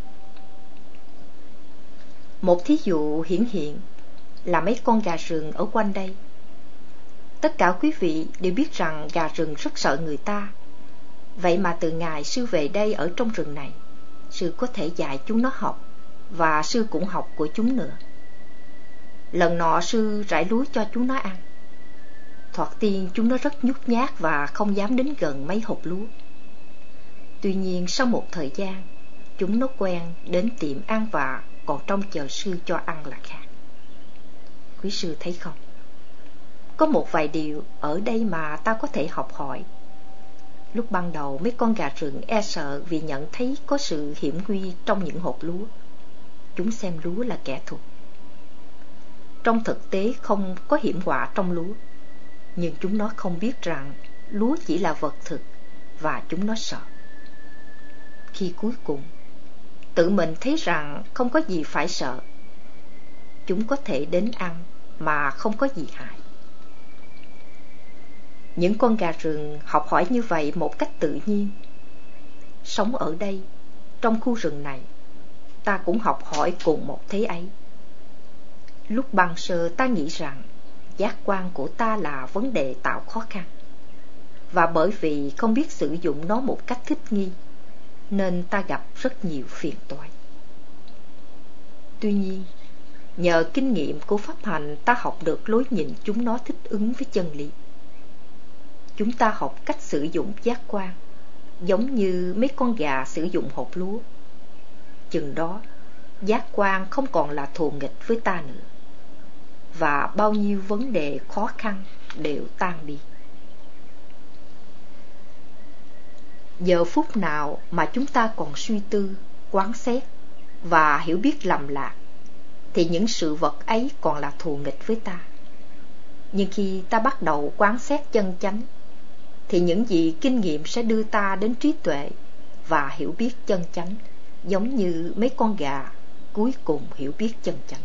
Một thí dụ hiển hiện là mấy con gà rừng ở quanh đây. Tất cả quý vị đều biết rằng gà rừng rất sợ người ta. Vậy mà từ ngày sư về đây ở trong rừng này, sư có thể dạy chúng nó học, và sư cũng học của chúng nữa. Lần nọ sư rải lúa cho chúng nó ăn. Thoạt tiên chúng nó rất nhút nhát và không dám đến gần mấy hộp lúa. Tuy nhiên sau một thời gian, chúng nó quen đến tiệm ăn và còn trông chờ sư cho ăn là khác. Quý sư thấy không? Có một vài điều ở đây mà ta có thể học hỏi. Lúc ban đầu mấy con gà rừng e sợ vì nhận thấy có sự hiểm nguy trong những hộp lúa. Chúng xem lúa là kẻ thù. Trong thực tế không có hiểm họa trong lúa, nhưng chúng nó không biết rằng lúa chỉ là vật thực và chúng nó sợ. Khi cuối cùng tự mình thấy rằng không có gì phải sợ, chúng có thể đến ăn mà không có gì hại. Những con gà rừng học hỏi như vậy một cách tự nhiên. Sống ở đây, trong khu rừng này, ta cũng học hỏi cùng một thế ấy. Lúc ban sơ ta nghĩ rằng giác quan của ta là vấn đề tạo khó khăn, và bởi vì không biết sử dụng nó một cách thích nghi, nên ta gặp rất nhiều phiền toái. Tuy nhiên, nhờ kinh nghiệm của pháp hành, ta học được lối nhìn chúng nó thích ứng với chân lý. Chúng ta học cách sử dụng giác quan, giống như mấy con gà sử dụng hộp lúa. Chừng đó, giác quan không còn là thù nghịch với ta nữa, và bao nhiêu vấn đề khó khăn đều tan đi. Giờ phút nào mà chúng ta còn suy tư, quán xét và hiểu biết lầm lạc, thì những sự vật ấy còn là thù nghịch với ta. Nhưng khi ta bắt đầu quán xét chân chánh, thì những gì kinh nghiệm sẽ đưa ta đến trí tuệ và hiểu biết chân chánh, giống như mấy con gà cuối cùng hiểu biết chân chánh.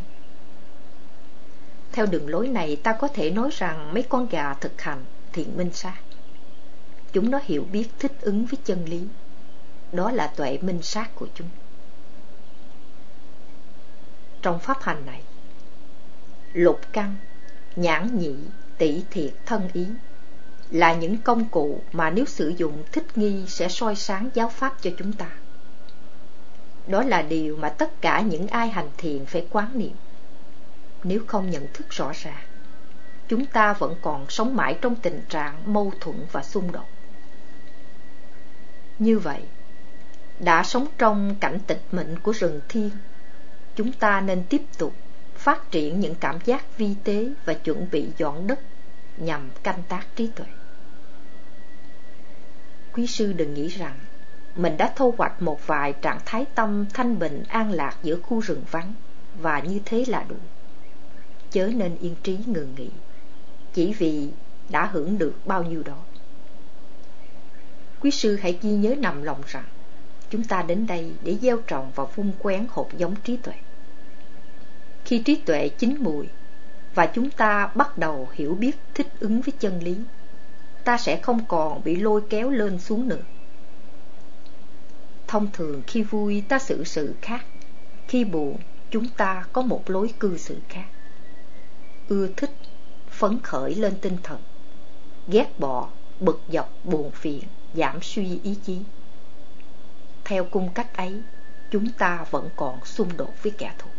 Theo đường lối này, ta có thể nói rằng mấy con gà thực hành thiện minh sát. Chúng nó hiểu biết thích ứng với chân lý. Đó là tuệ minh sát của chúng. Trong pháp hành này, lục căn, nhãn nhị, tỷ thiệt, thân ý là những công cụ mà nếu sử dụng thích nghi sẽ soi sáng giáo pháp cho chúng ta. Đó là điều mà tất cả những ai hành thiền phải quán niệm. Nếu không nhận thức rõ ràng, chúng ta vẫn còn sống mãi trong tình trạng mâu thuẫn và xung đột. Như vậy, đã sống trong cảnh tịch mịch của rừng thiên, chúng ta nên tiếp tục phát triển những cảm giác vi tế và chuẩn bị dọn đất nhằm canh tác trí tuệ. Quý sư đừng nghĩ rằng mình đã thu hoạch một vài trạng thái tâm thanh bình an lạc giữa khu rừng vắng, và như thế là đủ. Chớ nên yên trí ngừng nghỉ chỉ vì đã hưởng được bao nhiêu đó. Quý sư hãy ghi nhớ nằm lòng rằng chúng ta đến đây để gieo trồng và vun quén hột giống trí tuệ. Khi trí tuệ chín mùi và chúng ta bắt đầu hiểu biết thích ứng với chân lý, ta sẽ không còn bị lôi kéo lên xuống nữa. Thông thường khi vui ta xử sự khác, khi buồn chúng ta có một lối cư xử khác. Ưa thích, phấn khởi lên tinh thần, ghét bỏ, bực dọc, buồn phiền, giảm suy ý chí. Theo cung cách ấy, chúng ta vẫn còn xung đột với kẻ thù.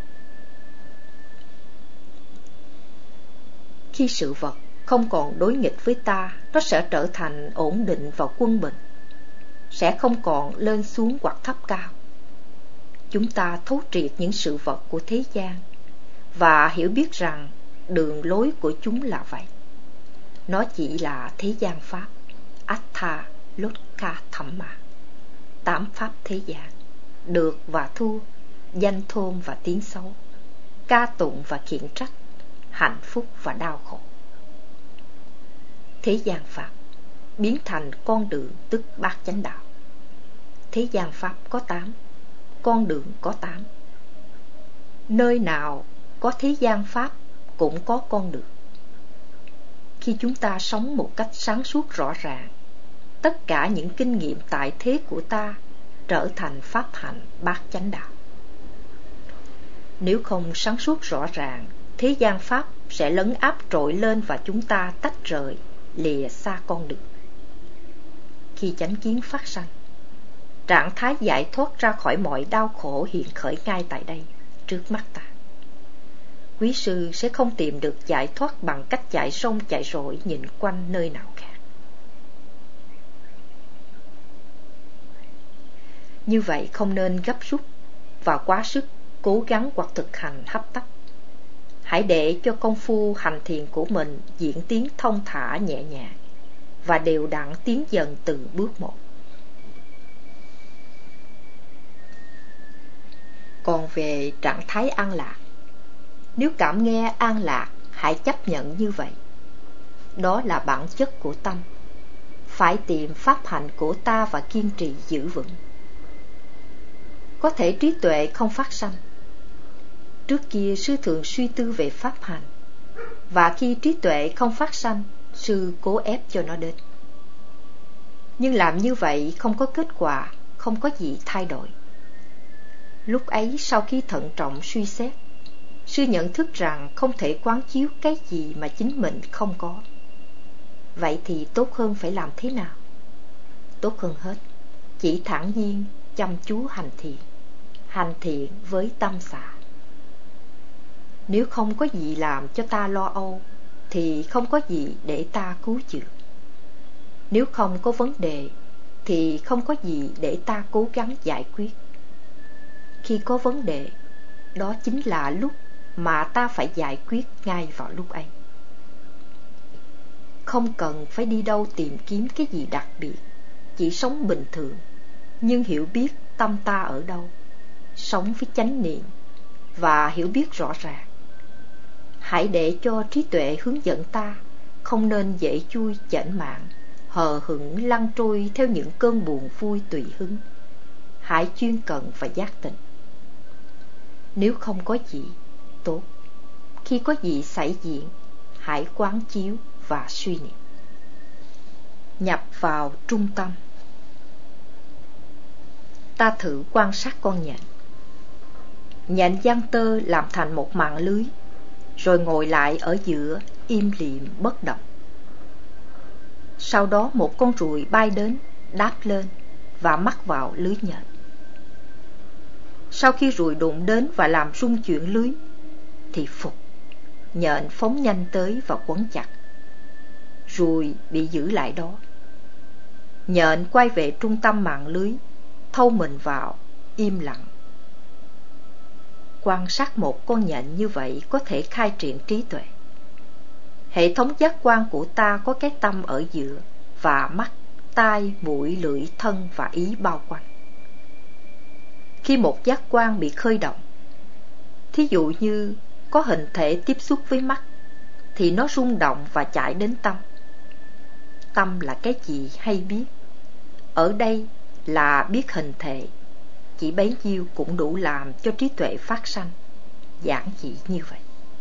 Khi sự vật không còn đối nghịch với ta, nó sẽ trở thành ổn định và quân bình, sẽ không còn lên xuống hoặc thấp cao. Chúng ta thấu triệt những sự vật của thế gian và hiểu biết rằng đường lối của chúng là vậy. Nó chỉ là thế gian pháp, Attha Lokka Thamma, tám pháp thế gian, được và thua, danh thôn và tiếng xấu, ca tụng và khiển trách, hạnh phúc và đau khổ. Thế gian pháp biến thành con đường, tức bát chánh đạo. Thế gian pháp có tám, con đường có tám. Nơi nào có thế gian pháp cũng có con đường. Khi chúng ta sống một cách sáng suốt rõ ràng, tất cả những kinh nghiệm tại thế của ta trở thành pháp hạnh bát chánh đạo. Nếu không sáng suốt rõ ràng, thế gian pháp sẽ lấn áp trội lên và chúng ta tách rời, lìa xa con đường. Khi chánh kiến phát sanh, trạng thái giải thoát ra khỏi mọi đau khổ hiện khởi ngay tại đây, trước mắt ta. Quý sư sẽ không tìm được giải thoát bằng cách chạy sông chạy rội nhìn quanh nơi nào khác. Như vậy không nên gấp rút và quá sức cố gắng hoặc thực hành hấp tấp. Hãy để cho công phu hành thiền của mình diễn tiến thông thả nhẹ nhàng và đều đặn tiến dần từng bước một. Còn về trạng thái an lạc, nếu cảm nghe an lạc, hãy chấp nhận như vậy. Đó là bản chất của tâm. Phải tìm pháp hạnh của ta và kiên trì giữ vững. Có thể trí tuệ không phát sanh. Trước kia sư thường suy tư về pháp hành, và khi trí tuệ không phát sanh, sư cố ép cho nó đến. Nhưng làm như vậy không có kết quả, không có gì thay đổi. Lúc ấy sau khi thận trọng suy xét, sư nhận thức rằng không thể quán chiếu cái gì mà chính mình không có. Vậy thì tốt hơn phải làm thế nào? Tốt hơn hết, chỉ thản nhiên, chăm chú hành thiện. Hành thiện với tâm xả. Nếu không có gì làm cho ta lo âu, thì không có gì để ta cứu chữa. Nếu không có vấn đề, thì không có gì để ta cố gắng giải quyết. Khi có vấn đề, đó chính là lúc mà ta phải giải quyết ngay vào lúc ấy. Không cần phải đi đâu tìm kiếm cái gì đặc biệt, chỉ sống bình thường, nhưng hiểu biết tâm ta ở đâu, sống với chánh niệm và hiểu biết rõ ràng. Hãy để cho trí tuệ hướng dẫn ta, không nên dễ chui chểnh mạn, hờ hững lăn trôi theo những cơn buồn vui tùy hứng. Hãy chuyên cần và giác tỉnh. Nếu không có gì, tốt. Khi có gì xảy diện, hãy quán chiếu và suy niệm. Nhập vào trung tâm. Ta thử quan sát con nhện. Nhện giăng tơ làm thành một mạng lưới, rồi ngồi lại ở giữa, im lìm bất động. Sau đó một con ruồi bay đến, đáp lên và mắc vào lưới nhện. Sau khi ruồi đụng đến và làm rung chuyển lưới, thì phục, nhện phóng nhanh tới và quấn chặt. Ruồi bị giữ lại đó. Nhện quay về trung tâm mạng lưới, thâu mình vào, im lặng. Quan sát một con nhện như vậy có thể khai triển trí tuệ. Hệ thống giác quan của ta có cái tâm ở giữa, và mắt, tai, mũi, lưỡi, thân và ý bao quanh. Khi một giác quan bị khơi động, thí dụ như có hình thể tiếp xúc với mắt, thì nó rung động và chạy đến tâm. Tâm là cái gì hay biết? Ở đây là biết hình thể, chỉ bấy nhiêu cũng đủ làm cho trí tuệ phát sanh. Giản dị như vậy.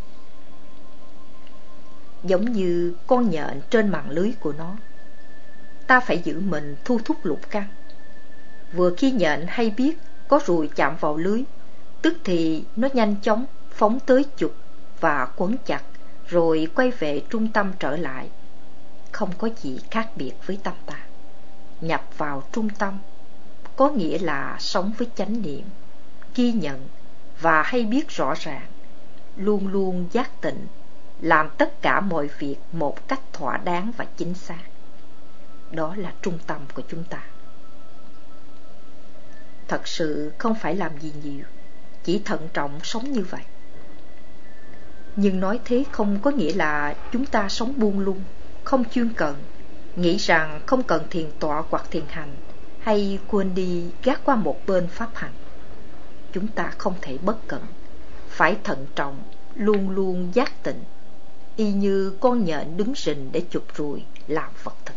Giống như con nhện trên mạng lưới của nó, ta phải giữ mình thu thúc lục căn. Vừa khi nhện hay biết có ruồi chạm vào lưới, tức thì nó nhanh chóng phóng tới chụp và quấn chặt, rồi quay về trung tâm trở lại. Không có gì khác biệt với tâm ta. nhập vào trung tâm, có nghĩa là sống với chánh niệm, ghi nhận và hay biết rõ ràng, luôn luôn giác tỉnh, làm tất cả mọi việc một cách thỏa đáng và chính xác. Đó là trung tâm của chúng ta. Thật sự không phải làm gì nhiều, chỉ thận trọng sống như vậy. Nhưng nói thế không có nghĩa là chúng ta sống buông lung, không chuyên cần, nghĩ rằng không cần thiền tọa hoặc thiền hành, hay quên đi gác qua một bên pháp hành. Chúng ta không thể bất cẩn, phải thận trọng, luôn luôn giác tỉnh, y như con nhện đứng rình để chụp ruồi làm vật thực.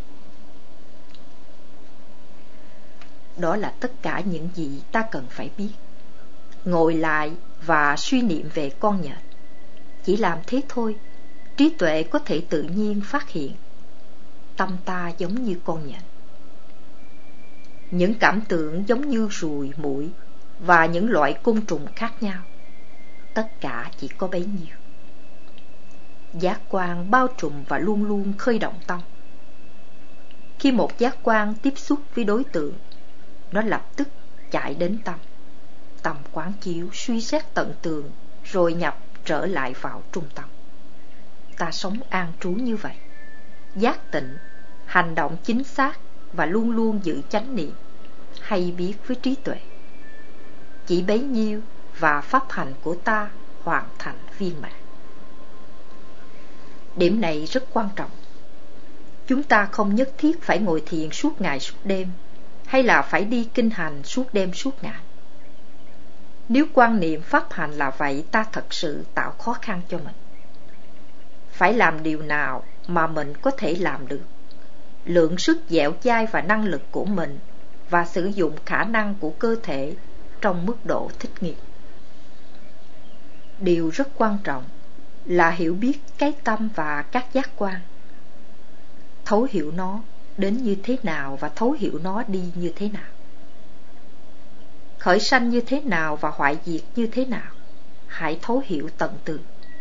Đó là tất cả những gì ta cần phải biết. Ngồi lại và suy niệm về con nhện. Chỉ làm thế thôi, trí tuệ có thể tự nhiên phát hiện. Tâm ta giống như con nhện. Những cảm tưởng giống như ruồi, muỗi và những loại côn trùng khác nhau. Tất cả chỉ có bấy nhiêu. Giác quan bao trùm và luôn luôn khơi động tâm. Khi một giác quan tiếp xúc với đối tượng, nó lập tức chạy đến tâm. Tâm quán chiếu, suy xét tận tường, rồi nhập trở lại vào trung tâm. Ta sống an trú như vậy, giác tịnh, hành động chính xác và luôn luôn giữ chánh niệm, hay biết với trí tuệ. Chỉ bấy nhiêu và pháp hành của ta hoàn thành viên mãn. Điểm này rất quan trọng. Chúng ta không nhất thiết phải ngồi thiền suốt ngày suốt đêm, hay là phải đi kinh hành suốt đêm suốt ngày. Nếu quan niệm pháp hành là vậy, ta thật sự tạo khó khăn cho mình. Phải làm điều nào mà mình có thể làm được, lượng sức dẻo dai và năng lực của mình, và sử dụng khả năng của cơ thể trong mức độ thích nghi. Điều rất quan trọng là hiểu biết cái tâm và các giác quan, thấu hiểu nó đến như thế nào và thấu hiểu nó đi như thế nào, khởi sanh như thế nào và hoại diệt như thế nào. Hãy thấu hiểu tận tường.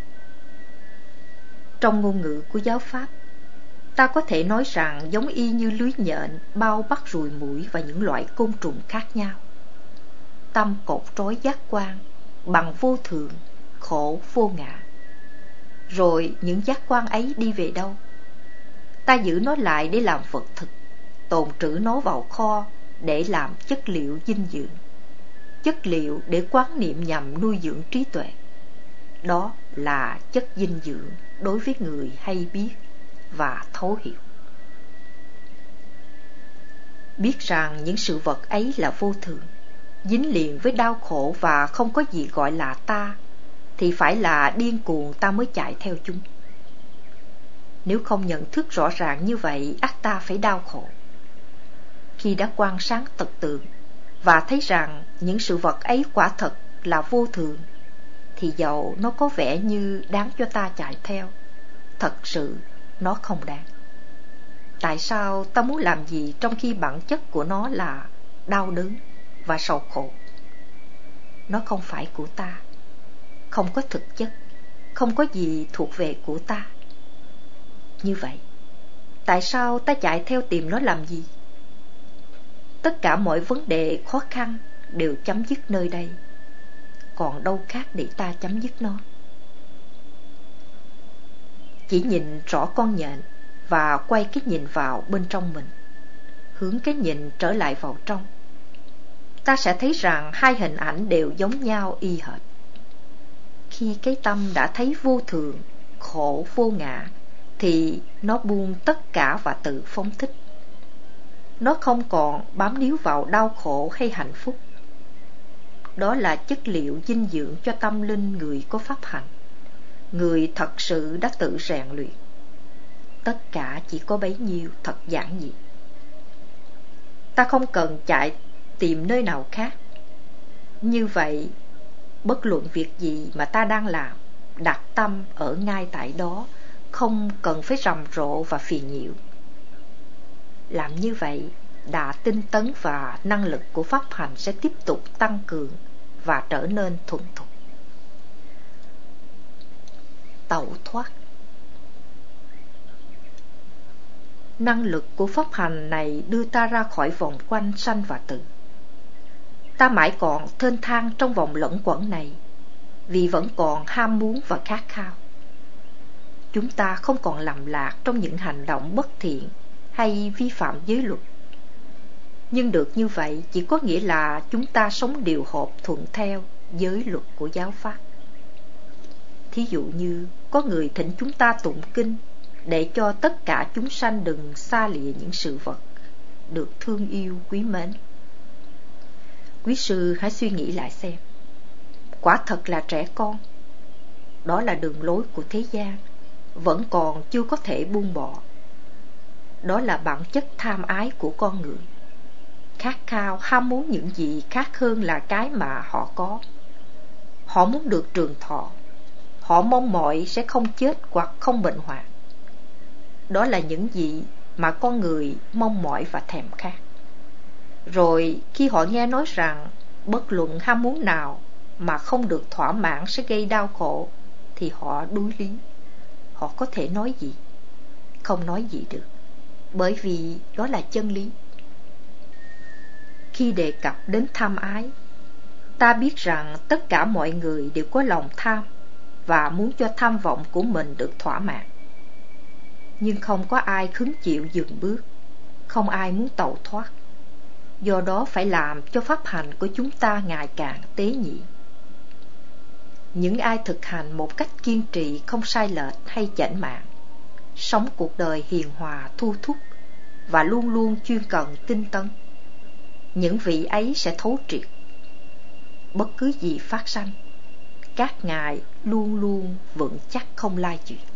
Trong ngôn ngữ của giáo pháp, ta có thể nói rằng giống y như lưới nhện bao bắt ruồi muỗi và những loại côn trùng khác nhau. Tâm cột trói giác quan bằng vô thường, khổ, vô ngã. Rồi những giác quan ấy đi về đâu? Ta giữ nó lại để làm vật thực, tồn trữ nó vào kho để làm chất liệu dinh dưỡng, chất liệu để quán niệm nhằm nuôi dưỡng trí tuệ. Đó là chất dinh dưỡng đối với người hay biết và thấu hiểu. Biết rằng những sự vật ấy là vô thường, dính liền với đau khổ và không có gì gọi là ta, thì phải là điên cuồng ta mới chạy theo chúng. Nếu không nhận thức rõ ràng như vậy, ắt ta phải đau khổ. Khi đã quan sát tận tường và thấy rằng những sự vật ấy quả thật là vô thường, thì dầu nó có vẻ như đáng cho ta chạy theo, thật sự nó không đáng. Tại sao ta muốn làm gì trong khi bản chất của nó là đau đớn và sầu khổ? Nó không phải của ta, không có thực chất, không có gì thuộc về của ta. Như vậy, tại sao ta chạy theo tìm nó làm gì? Tất cả mọi vấn đề khó khăn đều chấm dứt nơi đây, còn đâu khác để ta chấm dứt nó. Chỉ nhìn rõ con nhện và quay cái nhìn vào bên trong mình, hướng cái nhìn trở lại vào trong, ta sẽ thấy rằng hai hình ảnh đều giống nhau y hệt. Khi cái tâm đã thấy vô thường, khổ, vô ngã, thì nó buông tất cả và tự phóng thích. Nó không còn bám níu vào đau khổ hay hạnh phúc. Đó là chất liệu dinh dưỡng cho tâm linh người có pháp hành, người thật sự đã tự rèn luyện. Tất cả chỉ có bấy nhiêu, thật giản dị. Ta không cần chạy tìm nơi nào khác. Như vậy, bất luận việc gì mà ta đang làm, đặt tâm ở ngay tại đó, không cần phải rầm rộ và phiền nhiễu. Làm như vậy, đà tinh tấn và năng lực của pháp hành sẽ tiếp tục tăng cường và trở nên thuần thục. Tẩu thoát. Năng lực của pháp hành này đưa ta ra khỏi vòng quanh sanh và tử. Ta mãi còn thênh thang trong vòng lẫn quẩn này vì vẫn còn ham muốn và khát khao. Chúng ta không còn lầm lạc trong những hành động bất thiện hay vi phạm giới luật. Nhưng được như vậy chỉ có nghĩa là chúng ta sống điều hợp thuận theo giới luật của giáo pháp. Thí dụ như có người thỉnh chúng ta tụng kinh để cho tất cả chúng sanh đừng xa lìa những sự vật được thương yêu quý mến. Quý sư hãy suy nghĩ lại xem, quả thật là trẻ con. Đó là đường lối của thế gian, vẫn còn chưa có thể buông bỏ. Đó là bản chất tham ái của con người, khát khao ham muốn những gì khác hơn là cái mà họ có. Họ muốn được trường thọ, họ mong mỏi sẽ không chết hoặc không bệnh hoạn. Đó là những gì mà con người mong mỏi và thèm khát. Rồi khi họ nghe nói rằng bất luận ham muốn nào mà không được thỏa mãn sẽ gây đau khổ, thì họ đuối lý. Họ có thể nói gì? Không nói gì được, bởi vì đó là chân lý. Khi đề cập đến tham ái, ta biết rằng tất cả mọi người đều có lòng tham và muốn cho tham vọng của mình được thỏa mãn. Nhưng không có ai khứng chịu dừng bước, không ai muốn tẩu thoát. Do đó phải làm cho pháp hành của chúng ta ngày càng tế nhị. Những ai thực hành một cách kiên trì, không sai lệch hay chảnh mạn, sống cuộc đời hiền hòa thu thúc và luôn luôn chuyên cần tinh tấn, những vị ấy sẽ thấu triệt. Bất cứ gì phát sanh, các ngài luôn luôn vững chắc không lai chuyển.